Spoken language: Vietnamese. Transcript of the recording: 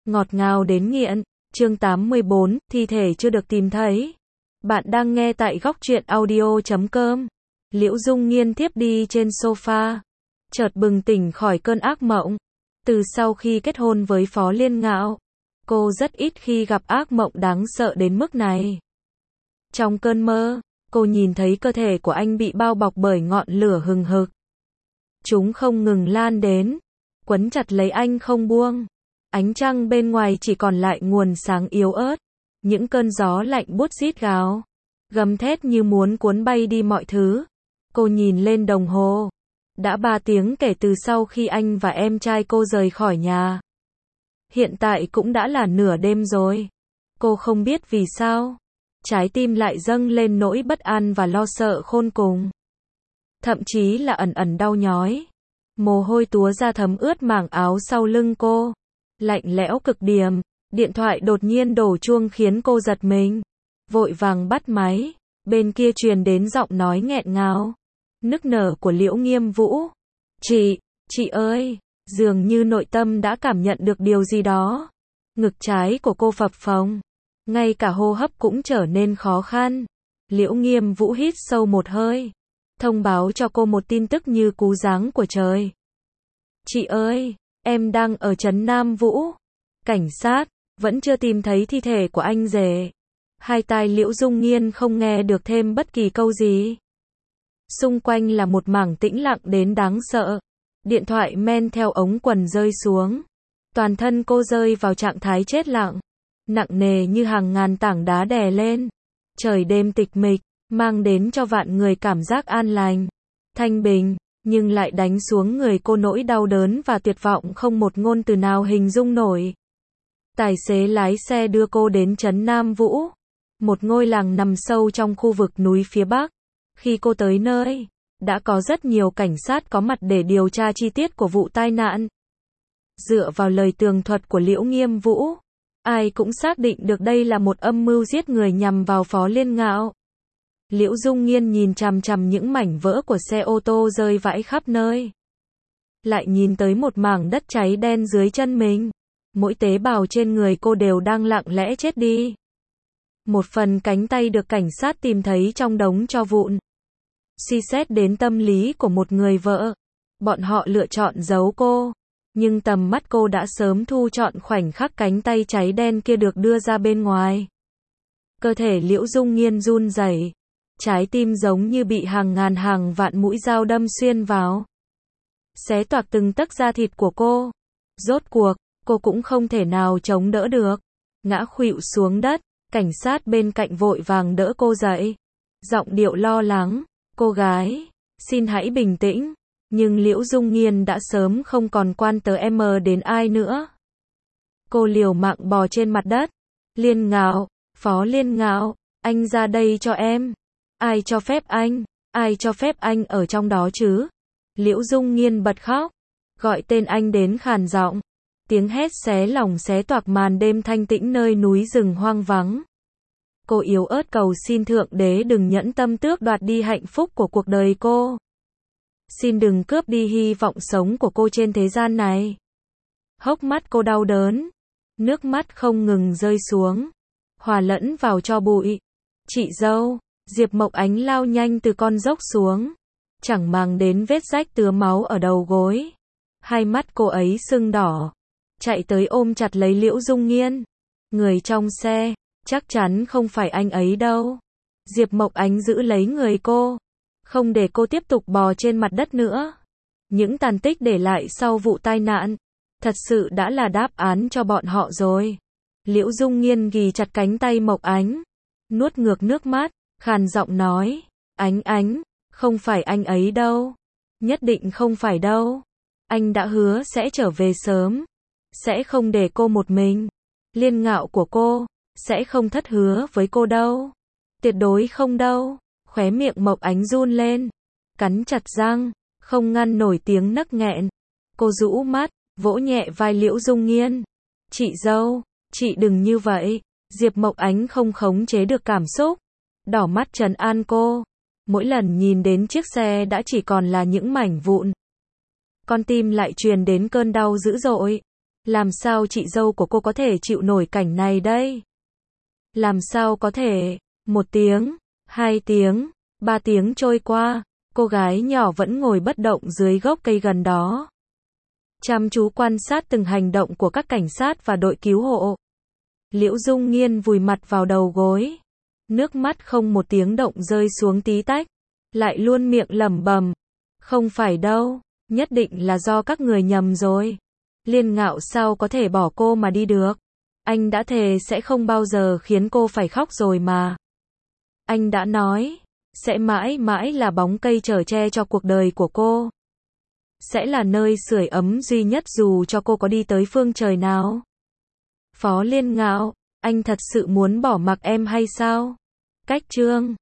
ngọt ngào đến nghiện. Chương 84, thi thể chưa được tìm thấy. Bạn đang nghe tại góc truyện audio.com. Liễu Dung Nghiên thiếp đi trên sofa, chợt bừng tỉnh khỏi cơn ác mộng. Từ sau khi kết hôn với Phó Liên Ngạo, cô rất ít khi gặp ác mộng đáng sợ đến mức này. Trong cơn mơ, cô nhìn thấy cơ thể của anh bị bao bọc bởi ngọn lửa hừng hực. Chúng không ngừng lan đến, quấn chặt lấy anh không buông. Ánh trăng bên ngoài chỉ còn lại nguồn sáng yếu ớt. Những cơn gió lạnh buốt rít gào, gầm thét như muốn cuốn bay đi mọi thứ. Cô nhìn lên đồng hồ. Đã 3 tiếng kể từ sau khi anh và em trai cô rời khỏi nhà. Hiện tại cũng đã là nửa đêm rồi. Cô không biết vì sao, trái tim lại dâng lên nỗi bất an và lo sợ khôn cùng. Thậm chí là ẩn ẩn đau nhói. Mồ hôi túa ra thấm ướt mảng áo sau lưng cô. Lạnh lẽo cực điểm. Điện thoại đột nhiên đổ chuông khiến cô giật mình. Vội vàng bắt máy. Bên kia truyền đến giọng nói nghẹn ngào, nức nở của Liễu Nghiêm Vũ. Chị ơi, dường như nội tâm đã cảm nhận được điều gì đó. Ngực trái của cô phập phồng, ngay cả hô hấp cũng trở nên khó khăn. Liễu Nghiêm Vũ hít sâu một hơi, thông báo cho cô một tin tức như cú giáng của trời. Chị ơi, em đang ở trấn Nam Vũ. Cảnh sát vẫn chưa tìm thấy thi thể của anh rể. Hai tai Liễu Dung Nghiên không nghe được thêm bất kỳ câu gì. Xung quanh là một mảng tĩnh lặng đến đáng sợ. Điện thoại men theo ống quần rơi xuống. Toàn thân cô rơi vào trạng thái chết lặng, nặng nề như hàng ngàn tảng đá đè lên. Trời đêm tịch mịch, mang đến cho vạn người cảm giác an lành, thanh bình, nhưng lại đánh xuống người cô nỗi đau đớn và tuyệt vọng không một ngôn từ nào hình dung nổi. Tài xế lái xe đưa cô đến trấn Nam Vũ, một ngôi làng nằm sâu trong khu vực núi phía Bắc. Khi cô tới nơi, đã có rất nhiều cảnh sát có mặt để điều tra chi tiết của vụ tai nạn. Dựa vào lời tường thuật của Liễu Nghiêm Vũ, ai cũng xác định được đây là một âm mưu giết người nhằm vào Phó Liên Ngạo. Liễu Dung Nghiên nhìn chằm chằm những mảnh vỡ của xe ô tô rơi vãi khắp nơi. Lại nhìn tới một mảng đất cháy đen dưới chân mình. Mỗi tế bào trên người cô đều đang lặng lẽ chết đi. Một phần cánh tay được cảnh sát tìm thấy trong đống tro vụn. Suy xét đến tâm lý của một người vợ, bọn họ lựa chọn giấu cô. Nhưng tầm mắt cô đã sớm thu trọn khoảnh khắc cánh tay cháy đen kia được đưa ra bên ngoài. Cơ thể Liễu Dung Nghiên run rẩy, trái tim giống như bị hàng ngàn hàng vạn mũi dao đâm xuyên vào, xé toạc từng tấc da thịt của cô. Rốt cuộc, cô cũng không thể nào chống đỡ được, ngã khuỵu xuống đất. Cảnh sát bên cạnh vội vàng đỡ cô dậy, giọng điệu lo lắng, cô gái, xin hãy bình tĩnh. Nhưng Liễu Dung Nghiên đã sớm không còn quan tới đến ai nữa. Cô liều mạng bò trên mặt đất. Liên Ngạo, Phó Liên Ngạo, anh ra đây cho em. Ai cho phép anh? Ai cho phép anh ở trong đó chứ? Liễu Dung Nghiên bật khóc, gọi tên anh đến khàn giọng. Tiếng hét xé lòng xé toạc màn đêm thanh tĩnh nơi núi rừng hoang vắng. Cô yếu ớt cầu xin Thượng Đế đừng nhẫn tâm tước đoạt đi hạnh phúc của cuộc đời cô. Xin đừng cướp đi hy vọng sống của cô trên thế gian này. Hốc mắt cô đau đớn, nước mắt không ngừng rơi xuống, hòa lẫn vào tro bụi. Chị dâu, Diệp Mộc Ánh lao nhanh từ con dốc xuống, chẳng màng đến vết rách tứa máu ở đầu gối. Hai mắt cô ấy sưng đỏ, chạy tới ôm chặt lấy Liễu Dung Nghiên. Người trong xe, chắc chắn không phải anh ấy đâu. Diệp Mộc Ánh giữ lấy người cô, không để cô tiếp tục bò trên mặt đất nữa. Những tàn tích để lại sau vụ tai nạn, thật sự đã là đáp án cho bọn họ rồi. Liễu Dung Nghiên ghì chặt cánh tay Mộc Ánh, nuốt ngược nước mắt, khàn giọng nói, Ánh, không phải anh ấy đâu. Nhất định không phải đâu. Anh đã hứa sẽ trở về sớm, sẽ không để cô một mình. Liên Ngạo của cô sẽ không thất hứa với cô đâu. Tuyệt đối không đâu. Khóe miệng Mộc Ánh run lên, cắn chặt răng, không ngăn nổi tiếng nấc nghẹn. Cô rũ mắt, vỗ nhẹ vai Liễu Dung Nghiên. Chị dâu, chị đừng như vậy. Diệp Mộc Ánh không khống chế được cảm xúc, đỏ mắt trấn an cô. Mỗi lần nhìn đến chiếc xe đã chỉ còn là những mảnh vụn, con tim lại truyền đến cơn đau dữ dội. Làm sao chị dâu của cô có thể chịu nổi cảnh này đây? Làm sao có thể? 1 tiếng, 2 tiếng, 3 tiếng trôi qua, cô gái nhỏ vẫn ngồi bất động dưới gốc cây gần đó. Chăm chú quan sát từng hành động của các cảnh sát và đội cứu hộ. Liễu Dung Nghiên vùi mặt vào đầu gối. Nước mắt không một tiếng động rơi xuống tí tách. Lại luôn miệng lẩm bẩm. Không phải đâu, nhất định là do các người nhầm rồi. Liên Ngạo sao có thể bỏ cô mà đi được? Anh đã thề sẽ không bao giờ khiến cô phải khóc rồi mà. Anh đã nói, sẽ mãi mãi là bóng cây chở che cho cuộc đời của cô. Sẽ là nơi sưởi ấm duy nhất dù cho cô có đi tới phương trời nào. Phó Liên Ngạo, anh thật sự muốn bỏ mặc em hay sao? Cách chương